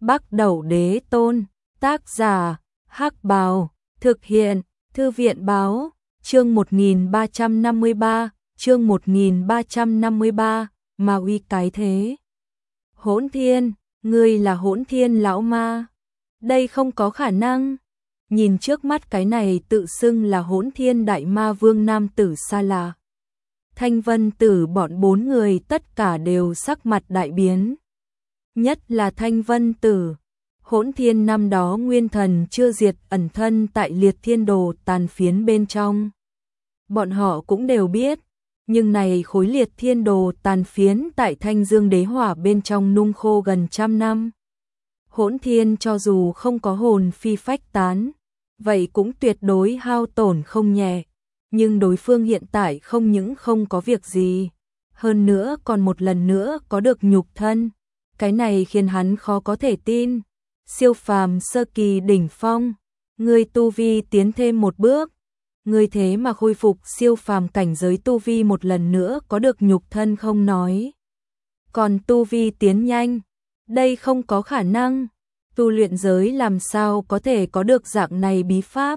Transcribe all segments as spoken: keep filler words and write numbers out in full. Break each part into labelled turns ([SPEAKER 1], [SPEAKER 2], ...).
[SPEAKER 1] Bắc Đẩu Đế Tôn, tác giả, Hắc Bào, thực hiện, Thư viện Báo, chương một nghìn ba trăm năm mươi ba, chương một nghìn ba trăm năm mươi ba, Ma uy cái thế. Hỗn Thiên, ngươi là Hỗn Thiên lão ma? Đây không có khả năng. Nhìn trước mắt cái này tự xưng là Hỗn Thiên đại ma vương nam tử xa lạ. Thanh Vân Tử bọn bốn người tất cả đều sắc mặt đại biến. Nhất là Thanh Vân Tử. Hỗn Thiên năm đó nguyên thần chưa diệt, ẩn thân tại liệt thiên đồ tàn phiến bên trong. Bọn họ cũng đều biết, nhưng này khối liệt thiên đồ tàn phiến tại Thanh Dương Đế Hỏa bên trong nung khô gần trăm năm. Hỗn Thiên cho dù không có hồn phi phách tán, vậy cũng tuyệt đối hao tổn không nhẹ. Nhưng đối phương hiện tại không những không có việc gì, hơn nữa còn một lần nữa có được nhục thân. Cái này khiến hắn khó có thể tin. Siêu phàm sơ kỳ đỉnh phong, ngươi tu vi tiến thêm một bước, ngươi thế mà khôi phục siêu phàm cảnh giới tu vi một lần nữa có được nhục thân không nói. Còn tu vi tiến nhanh, đây không có khả năng, tu luyện giới làm sao có thể có được dạng này bí pháp.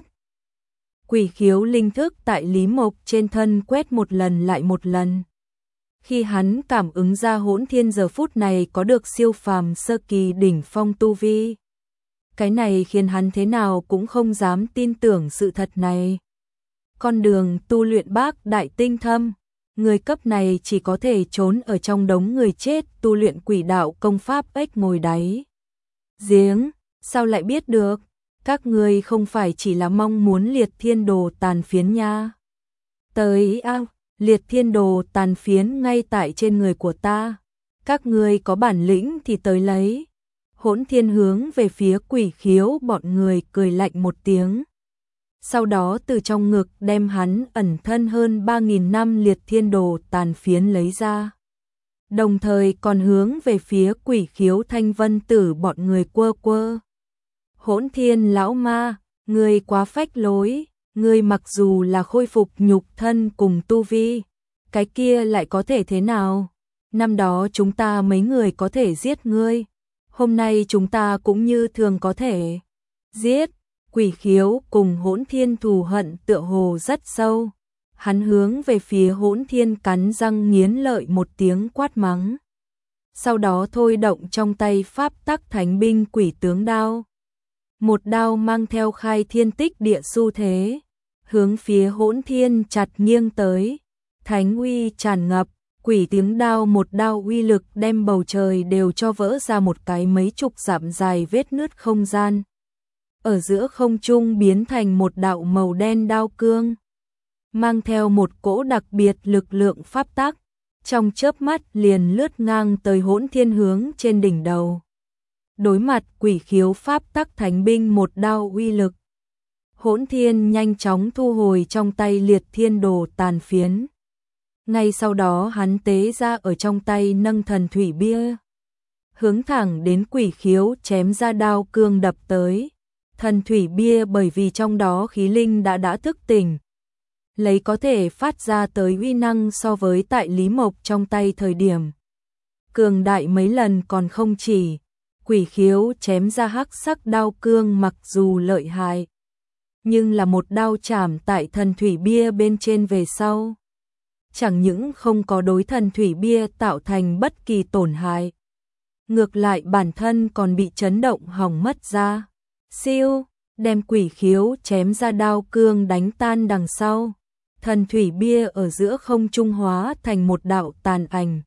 [SPEAKER 1] Quỷ khiếu linh thức tại Lý Mộc trên thân quét một lần lại một lần. Khi hắn cảm ứng ra Hỗn Thiên giờ phút này có được siêu phàm sơ kỳ đỉnh phong tu vi. Cái này khiến hắn thế nào cũng không dám tin tưởng sự thật này. Con đường tu luyện bác đại tinh thâm, người cấp này chỉ có thể trốn ở trong đống người chết tu luyện quỷ đạo công pháp ếch ngồi đáy giếng, sao lại biết được? Các ngươi không phải chỉ là mong muốn liệt thiên đồ tàn phiến nha. Tới ao, liệt thiên đồ tàn phiến ngay tại trên người của ta. Các ngươi có bản lĩnh thì tới lấy. Hỗn Thiên hướng về phía quỷ khiếu bọn người cười lạnh một tiếng. Sau đó từ trong ngực đem hắn ẩn thân hơn ba nghìn năm liệt thiên đồ tàn phiến lấy ra. Đồng thời còn hướng về phía quỷ khiếu Thanh Vân Tử bọn người quơ quơ. Hỗn Thiên lão ma, ngươi quá phách lối, ngươi mặc dù là khôi phục nhục thân cùng tu vi, cái kia lại có thể thế nào? Năm đó chúng ta mấy người có thể giết ngươi, hôm nay chúng ta cũng như thường có thể giết. Quỷ khiếu cùng Hỗn Thiên thù hận tựa hồ rất sâu, hắn hướng về phía Hỗn Thiên cắn răng nghiến lợi một tiếng quát mắng. Sau đó thôi động trong tay pháp tắc thánh binh quỷ tướng đao. Một đao mang theo khai thiên tích địa xu thế, hướng phía Hỗn Thiên chặt nghiêng tới, thánh uy tràn ngập, quỷ tiếng đao một đao uy lực đem bầu trời đều cho vỡ ra một cái mấy chục dặm dài vết nứt không gian. Ở giữa không trung biến thành một đạo màu đen đao cương, mang theo một cỗ đặc biệt lực lượng pháp tắc, trong chớp mắt liền lướt ngang tới Hỗn Thiên hướng trên đỉnh đầu. Đối mặt quỷ khiếu pháp tắc thánh binh một đao uy lực, Hỗn Thiên nhanh chóng thu hồi trong tay liệt thiên đồ tàn phiến. Ngay sau đó hắn tế ra ở trong tay nâng thần thủy bia, hướng thẳng đến quỷ khiếu chém ra đao cương đập tới. Thần thủy bia bởi vì trong đó khí linh đã đã thức tỉnh, lấy có thể phát ra tới uy năng so với tại Lý Mộc trong tay thời điểm cường đại mấy lần còn không chỉ. Quỷ khiếu chém ra hắc sắc đao cương mặc dù lợi hại, nhưng là một đao chảm tại thần thủy bia bên trên về sau, chẳng những không có đối thần thủy bia tạo thành bất kỳ tổn hại, ngược lại bản thân còn bị chấn động hỏng mất ra. Siêu, đem quỷ khiếu chém ra đao cương đánh tan đằng sau, thần thủy bia ở giữa không trung hóa thành một đạo tàn ảnh,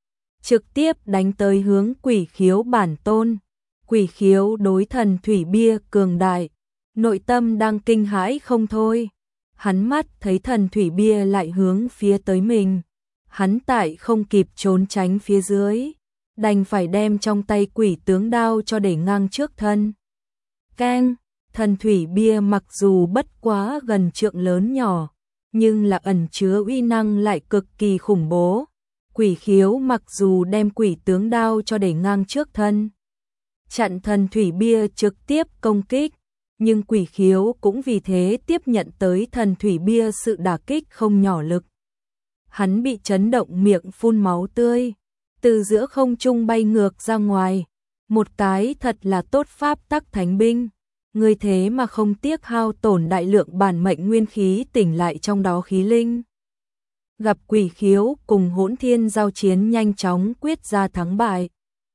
[SPEAKER 1] trực tiếp đánh tới hướng quỷ khiếu bản tôn. Quỷ khiếu đối thần thủy bia cường đại, nội tâm đang kinh hãi không thôi. Hắn mắt thấy thần thủy bia lại hướng phía tới mình, hắn tại không kịp trốn tránh phía dưới, đành phải đem trong tay quỷ tướng đao cho để ngang trước thân. Keng, thần thủy bia mặc dù bất quá gần trượng lớn nhỏ, nhưng là ẩn chứa uy năng lại cực kỳ khủng bố. Quỷ khiếu mặc dù đem quỷ tướng đao cho để ngang trước thân, chặn thần thủy bia trực tiếp công kích, nhưng quỷ khiếu cũng vì thế tiếp nhận tới thần thủy bia sự đả kích không nhỏ lực. Hắn bị chấn động miệng phun máu tươi, từ giữa không trung bay ngược ra ngoài, Một cái thật là tốt pháp tắc thánh binh, ngươi thế mà không tiếc hao tổn đại lượng bản mệnh nguyên khí tỉnh lại trong đó khí linh. Gặp Quỷ Khiếu cùng Hỗn Thiên giao chiến nhanh chóng quyết ra thắng bại.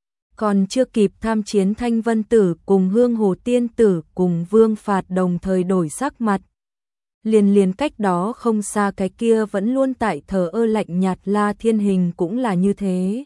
[SPEAKER 1] Còn chưa kịp tham chiến, Thanh Vân Tử cùng Hương Hồ Tiên Tử cùng Vương Phạt đồng thời đổi sắc mặt. Liền liền cách đó không xa cái kia vẫn luôn tại thờ ơ lạnh nhạt La Thiên Hình cũng là như thế.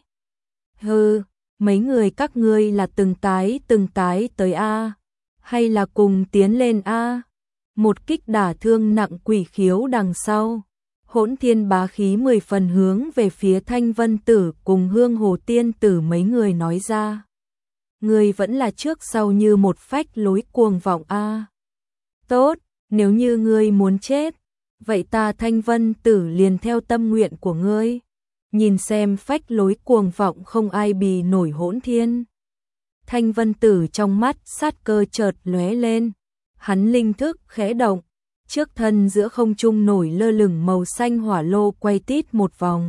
[SPEAKER 1] Hừ, mấy người các ngươi là từng cái từng cái tới a, hay là cùng tiến lên a? Một kích đả thương nặng Quỷ Khiếu đằng sau. Hỗn Thiên bá khí mười phần hướng về phía Thanh Vân Tử cùng Hương Hồ Tiên Tử mấy người nói ra. Người vẫn là trước sau như một phách lối cuồng vọng a. Tốt, nếu như ngươi muốn chết, vậy ta Thanh Vân Tử liền theo tâm nguyện của ngươi. Nhìn xem phách lối cuồng vọng không ai bì nổi Hỗn Thiên. Thanh Vân Tử trong mắt sát cơ chợt lóe lên, hắn linh thức khẽ động. Trước thân giữa không trung nổi lơ lửng màu xanh hỏa lô quay tít một vòng.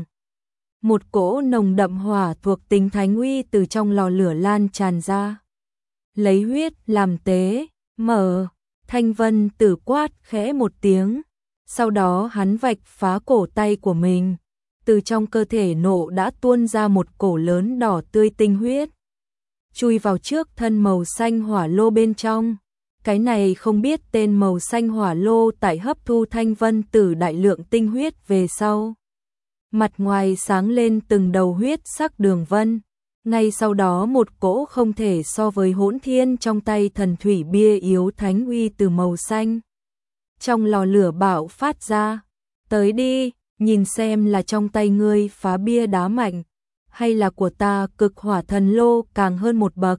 [SPEAKER 1] Một cỗ nồng đậm hỏa thuộc tính thánh uy từ trong lò lửa lan tràn ra. Lấy huyết làm tế, mở, Thanh Vân Tử quát khẽ một tiếng. Sau đó hắn vạch phá cổ tay của mình. Từ trong cơ thể nộ đã tuôn ra một cổ lớn đỏ tươi tinh huyết. Chui vào trước thân màu xanh hỏa lô bên trong. Cái này không biết tên màu xanh hỏa lô tại hấp thu Thanh Vân Tử đại lượng tinh huyết về sau. Mặt ngoài sáng lên từng đầu huyết sắc đường vân. Ngay sau đó một cỗ không thể so với Hỗn Thiên trong tay thần thủy bia yếu thánh uy từ màu xanh. Trong lò lửa bạo phát ra. Tới đi, nhìn xem là trong tay ngươi phá bia đá mạnh, hay là của ta cực hỏa thần lô càng hơn một bậc.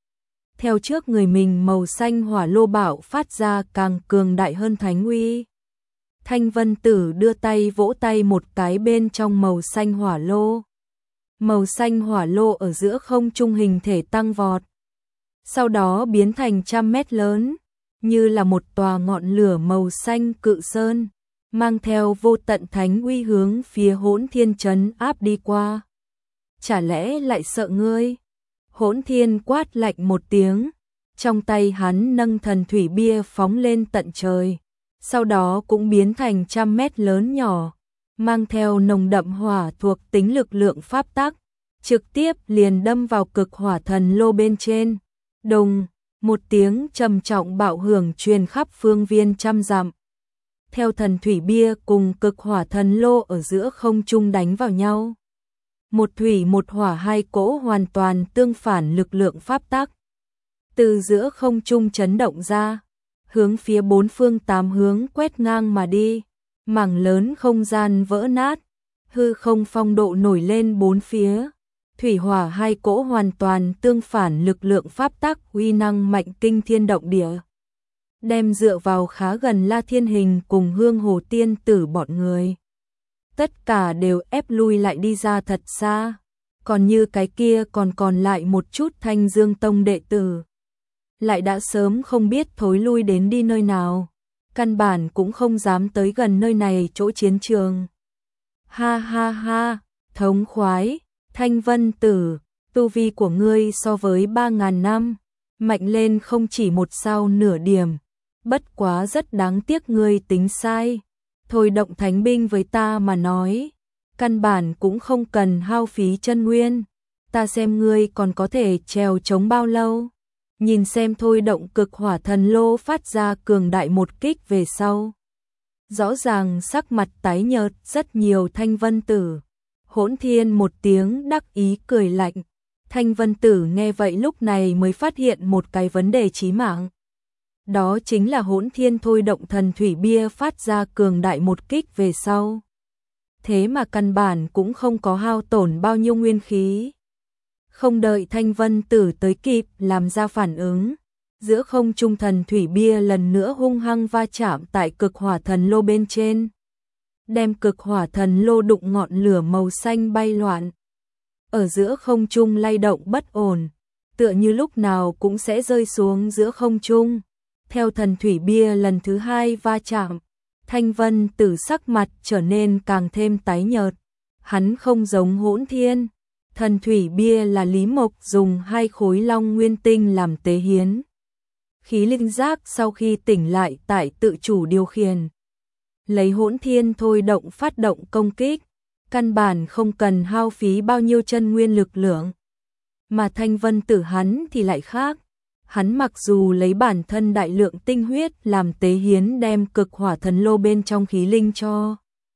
[SPEAKER 1] Theo trước người mình màu xanh hỏa lô bạo phát ra càng cường đại hơn thánh uy. Thanh Vân Tử đưa tay vỗ tay một cái bên trong màu xanh hỏa lô. Màu xanh hỏa lô ở giữa không trung hình thể tăng vọt. Sau đó biến thành trăm mét lớn, như là một tòa ngọn lửa màu xanh cự sơn, mang theo vô tận thánh uy hướng phía Hỗn Thiên trấn áp đi qua. Chả lẽ lại sợ ngươi? Hỗn Thiên quát lạnh một tiếng, trong tay hắn nâng thần thủy bia phóng lên tận trời, sau đó cũng biến thành trăm mét lớn nhỏ, mang theo nồng đậm hỏa thuộc tính lực lượng pháp tắc, trực tiếp liền đâm vào cực hỏa thần lô bên trên. Đùng, một tiếng trầm trọng bạo hưởng truyền khắp phương viên trăm dặm. Theo thần thủy bia cùng cực hỏa thần lô ở giữa không trung đánh vào nhau. Một thủy một hỏa hai cỗ hoàn toàn tương phản lực lượng pháp tắc. Từ giữa không trung chấn động ra, hướng phía bốn phương tám hướng quét ngang mà đi. Mảng lớn không gian vỡ nát, hư không phong độ nổi lên bốn phía. Thủy hỏa hai cỗ hoàn toàn tương phản lực lượng pháp tắc uy năng mạnh kinh thiên động địa. Đem dựa vào khá gần La Thiên Hình cùng Hương Hồ Tiên Tử bọn người. Tất cả đều ép lui lại đi ra thật xa. Còn như cái kia còn còn lại một chút Thanh Dương Tông đệ tử. Lại đã sớm không biết thối lui đến đi nơi nào. Căn bản cũng không dám tới gần nơi này chỗ chiến trường. Ha ha ha, thống khoái, Thanh Vân Tử, tu vi của ngươi so với ba ngàn năm, mạnh lên không chỉ một sao nửa điểm. Bất quá rất đáng tiếc ngươi tính sai. Thôi động thánh binh với ta mà nói, căn bản cũng không cần hao phí chân nguyên. Ta xem ngươi còn có thể trèo chống bao lâu. Nhìn xem thôi động cực hỏa thần lô phát ra cường đại một kích về sau. Rõ ràng sắc mặt tái nhợt rất nhiều Thanh Vân Tử. Hỗn Thiên một tiếng đắc ý cười lạnh. Thanh Vân Tử nghe vậy lúc này mới phát hiện một cái vấn đề chí mạng. Đó chính là Hỗn Thiên thôi động thần thủy bia phát ra cường đại một kích về sau. Thế mà căn bản cũng không có hao tổn bao nhiêu nguyên khí. Không đợi Thanh Vân Tử tới kịp làm ra phản ứng, giữa không trung thần thủy bia lần nữa hung hăng va chạm tại cực hỏa thần lô bên trên. Đem cực hỏa thần lô đụng ngọn lửa màu xanh bay loạn. Ở giữa không trung lay động bất ổn, tựa như lúc nào cũng sẽ rơi xuống giữa không trung. Theo thần thủy bia lần thứ hai va chạm, Thanh Vân Tử sắc mặt trở nên càng thêm tái nhợt. Hắn không giống Hỗn Thiên. Thần thủy bia là Lý Mộc dùng hai khối long nguyên tinh làm tế hiến. Khí linh giác sau khi tỉnh lại tại tự chủ điều khiển. Lấy hỗn thiên thôi động phát động công kích, căn bản không cần hao phí bao nhiêu chân nguyên lực lượng. Mà Thanh Vân Tử hắn thì lại khác. Hắn mặc dù lấy bản thân đại lượng tinh huyết làm tế hiến đem cực hỏa thần lô bên trong khí linh cho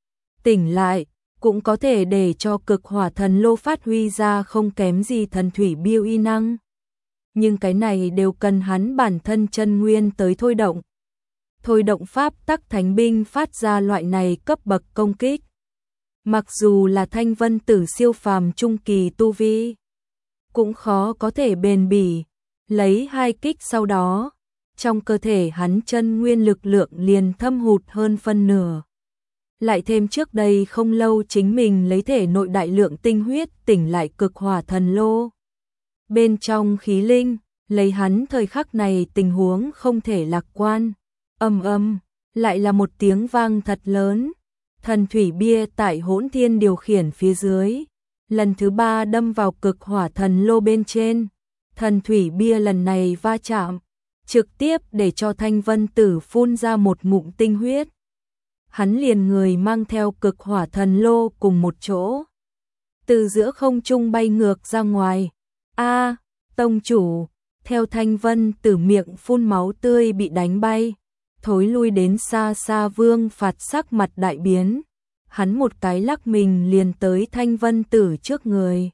[SPEAKER 1] tỉnh lại, cũng có thể để cho cực hỏa thần lô phát huy ra không kém gì thần thủy bia uy năng. Nhưng cái này đều cần hắn bản thân chân nguyên tới thôi động. Thôi động pháp tắc thánh binh phát ra loại này cấp bậc công kích. Mặc dù là Thanh Vân Tử siêu phàm trung kỳ tu vi, cũng khó có thể bền bỉ. Lấy hai kích sau đó, trong cơ thể hắn chân nguyên lực lượng liền thâm hụt hơn phân nửa. Lại thêm trước đây không lâu chính mình lấy thể nội đại lượng tinh huyết tỉnh lại cực hỏa thần lô. Bên trong khí linh, lấy hắn thời khắc này tình huống không thể lạc quan. Âm âm, lại là một tiếng vang thật lớn. Thần thủy bia tại hỗn thiên điều khiển phía dưới, lần thứ ba đâm vào cực hỏa thần lô bên trên. Thần thủy bia lần này va chạm, trực tiếp để cho Thanh Vân Tử phun ra một ngụm tinh huyết. Hắn liền người mang theo cực hỏa thần lô cùng một chỗ, từ giữa không trung bay ngược ra ngoài. A, tông chủ, theo Thanh Vân Tử miệng phun máu tươi bị đánh bay, thối lui đến xa xa Vương Phạt sắc mặt đại biến. Hắn một cái lắc mình liền tới Thanh Vân Tử trước người,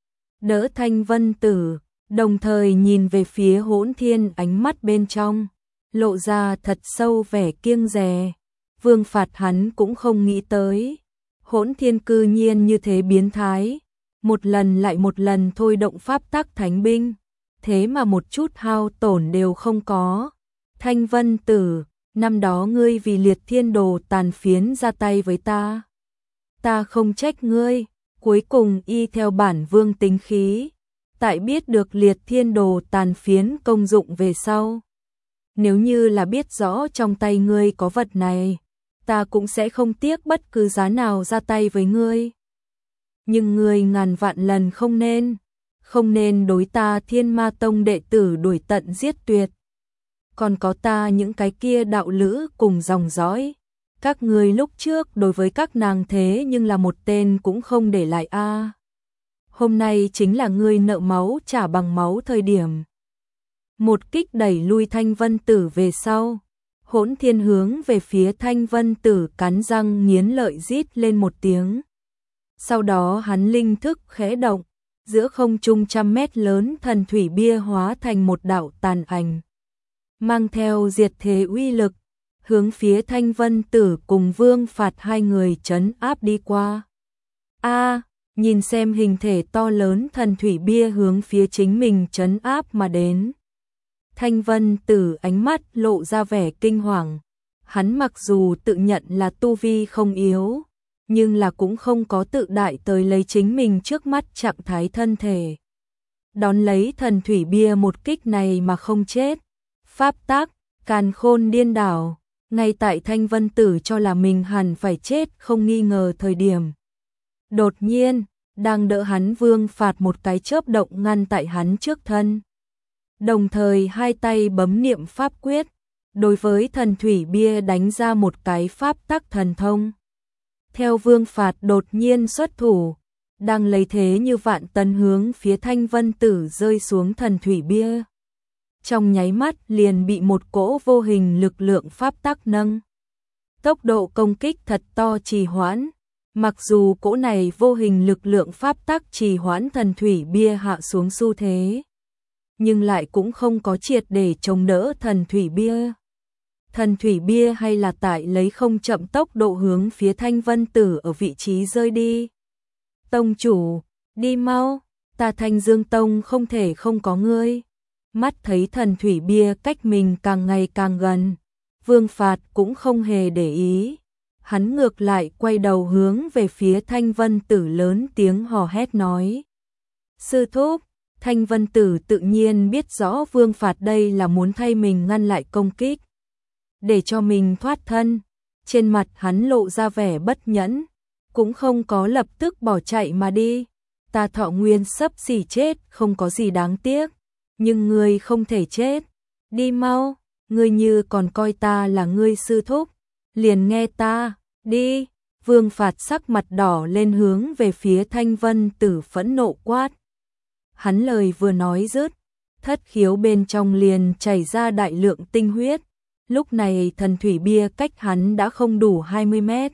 [SPEAKER 1] đỡ Thanh Vân Tử, đồng thời nhìn về phía hỗn thiên, ánh mắt bên trong lộ ra thật sâu vẻ kiêng dè. Vương Phạt hắn cũng không nghĩ tới, hỗn thiên cư nhiên như thế biến thái, một lần lại một lần thôi động pháp tắc thánh binh, thế mà một chút hao tổn đều không có. Thanh Vân Tử, năm đó ngươi vì Liệt Thiên Đồ tàn phiến ra tay với ta, ta không trách ngươi, cuối cùng y theo bản vương tính khí, tại biết được Liệt Thiên Đồ tàn phiến công dụng về sau, nếu như là biết rõ trong tay ngươi có vật này, ta cũng sẽ không tiếc bất cứ giá nào ra tay với ngươi. Nhưng ngươi ngàn vạn lần không nên, không nên đối ta Thiên Ma Tông đệ tử đuổi tận giết tuyệt. Còn có ta những cái kia đạo lữ cùng dòng dõi, các ngươi lúc trước đối với các nàng thế nhưng là một tên cũng không để lại a. À, hôm nay chính là ngươi nợ máu trả bằng máu thời điểm. Một kích đẩy lui Thanh Vân Tử về sau, hỗn thiên hướng về phía Thanh Vân Tử cắn răng nghiến lợi rít lên một tiếng. Sau đó hắn linh thức khẽ động, giữa không trung trăm mét lớn thần thủy bia hóa thành một đạo tàn ảnh, mang theo diệt thế uy lực, hướng phía Thanh Vân Tử cùng Vương Phạt hai người trấn áp đi qua. A, à, nhìn xem hình thể to lớn thần thủy bia hướng phía chính mình trấn áp mà đến. Thanh Vân Tử ánh mắt lộ ra vẻ kinh hoàng. Hắn mặc dù tự nhận là tu vi không yếu, nhưng là cũng không có tự đại tới lấy chính mình trước mắt trạng thái thân thể. Đón lấy thần thủy bia một kích này mà không chết. Pháp tắc, càn khôn điên đảo, ngay tại Thanh Vân Tử cho là mình hẳn phải chết không nghi ngờ thời điểm. Đột nhiên, đang đỡ hắn Vương Phạt một cái chớp động ngăn tại hắn trước thân. Đồng thời hai tay bấm niệm pháp quyết, đối với thần thủy bia đánh ra một cái pháp tắc thần thông. Theo Vương Phạt đột nhiên xuất thủ, đang lấy thế như vạn tấn hướng phía Thanh Vân Tử rơi xuống thần thủy bia. Trong nháy mắt liền bị một cỗ vô hình lực lượng pháp tắc nâng. Tốc độ công kích thật to trì hoãn, mặc dù cỗ này vô hình lực lượng pháp tắc trì hoãn thần thủy bia hạ xuống xu thế, nhưng lại cũng không có triệt để chống đỡ thần thủy bia. Thần thủy bia hay là tại lấy không chậm tốc độ hướng phía Thanh Vân Tử ở vị trí rơi đi. Tông chủ, đi mau, ta Thanh Dương Tông không thể không có ngươi. Mắt thấy thần thủy bia cách mình càng ngày càng gần, Vương Phạt cũng không hề để ý. Hắn ngược lại quay đầu hướng về phía Thanh Vân Tử lớn tiếng hò hét nói. Sư thúc, Thanh Vân Tử tự nhiên biết rõ Vương Phạt đây là muốn thay mình ngăn lại công kích, để cho mình thoát thân. Trên mặt hắn lộ ra vẻ bất nhẫn, cũng không có lập tức bỏ chạy mà đi. ta thọ nguyên sắp xỉ chết, không có gì đáng tiếc, nhưng ngươi không thể chết. Đi mau, ngươi như còn coi ta là ngươi sư thúc, liền nghe ta, đi. Vương Phạt sắc mặt đỏ lên hướng về phía Thanh Vân Tử phẫn nộ quát. Hắn lời vừa nói dứt, thất khiếu bên trong liền chảy ra đại lượng tinh huyết. Lúc này thần thủy bia cách hắn đã không đủ hai mươi mét.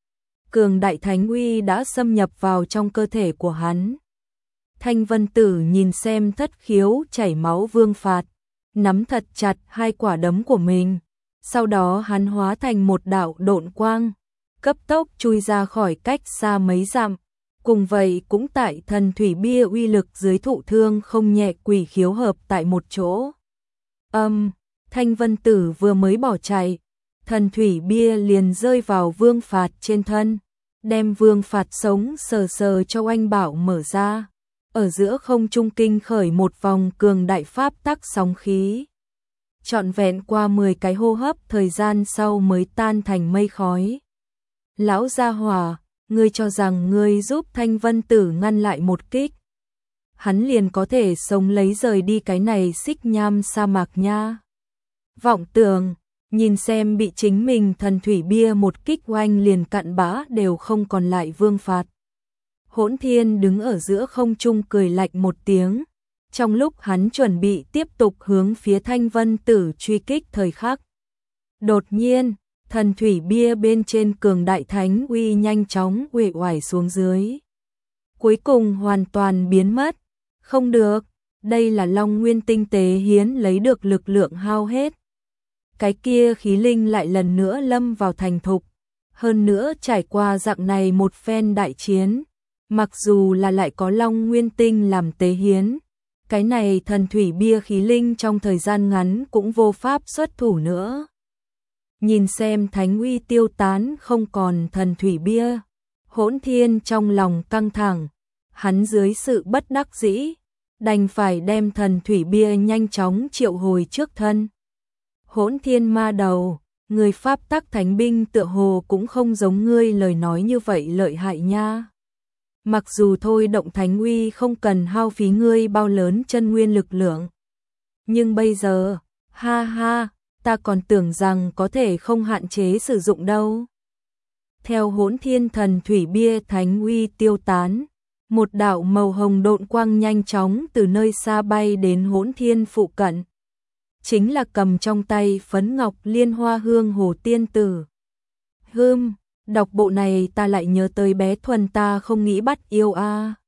[SPEAKER 1] Cường đại thánh uy đã xâm nhập vào trong cơ thể của hắn. Thanh Vân Tử nhìn xem thất khiếu chảy máu Vương Phạt, nắm thật chặt hai quả đấm của mình. Sau đó hắn hóa thành một đạo độn quang, cấp tốc chui ra khỏi cách xa mấy dặm. Cùng vậy cũng tại thần thủy bia uy lực dưới thụ thương không nhẹ, quỷ khiếu hợp tại một chỗ. Âm, um, Thanh Vân Tử vừa mới bỏ chạy, thần thủy bia liền rơi vào Vương Phạt trên thân, đem Vương Phạt sống sờ sờ cho oanh bảo mở ra. Ở giữa không trung kinh khởi một vòng cường đại pháp tắc sóng khí. Trọn vẹn qua mười cái hô hấp thời gian sau mới tan thành mây khói. Lão gia hỏa, ngươi cho rằng ngươi giúp Thanh Vân Tử ngăn lại một kích, hắn liền có thể sống lấy rời đi cái này xích nham sa mạc nha. Vọng tưởng, nhìn xem bị chính mình thần thủy bia một kích oanh liền cặn bã đều không còn lại Vương Phạt. Hỗn Thiên đứng ở giữa không trung cười lạnh một tiếng, trong lúc hắn chuẩn bị tiếp tục hướng phía Thanh Vân Tử truy kích thời khắc. Đột nhiên, thần thủy bia bên trên cường đại thánh uy nhanh chóng uể oải xuống dưới. Cuối cùng hoàn toàn biến mất. Không được, đây là Long Nguyên tinh tế hiến lấy được lực lượng hao hết. Cái kia khí linh lại lần nữa lâm vào thành thục. Hơn nữa trải qua dạng này một phen đại chiến, mặc dù là lại có Long Nguyên tinh làm tế hiến, cái này thần thủy bia khí linh trong thời gian ngắn cũng vô pháp xuất thủ nữa. Nhìn xem thánh uy tiêu tán không còn thần thủy bia, Hỗn Thiên trong lòng căng thẳng, hắn dưới sự bất đắc dĩ, đành phải đem thần thủy bia nhanh chóng triệu hồi trước thân. Hỗn Thiên ma đầu, người pháp tắc thánh binh tựa hồ cũng không giống ngươi lời nói như vậy lợi hại nha. Mặc dù thôi động thánh uy không cần hao phí ngươi bao lớn chân nguyên lực lượng, nhưng bây giờ, ha ha, ta còn tưởng rằng có thể không hạn chế sử dụng đâu. Theo Hỗn Thiên thần thủy bia thánh uy tiêu tán, một đạo màu hồng độn quang nhanh chóng từ nơi xa bay đến Hỗn Thiên phụ cận. Chính là cầm trong tay phấn ngọc liên hoa hương hồ tiên tử. Hưm, đọc bộ này ta lại nhớ tới bé Thuần ta không nghĩ bắt yêu a. À.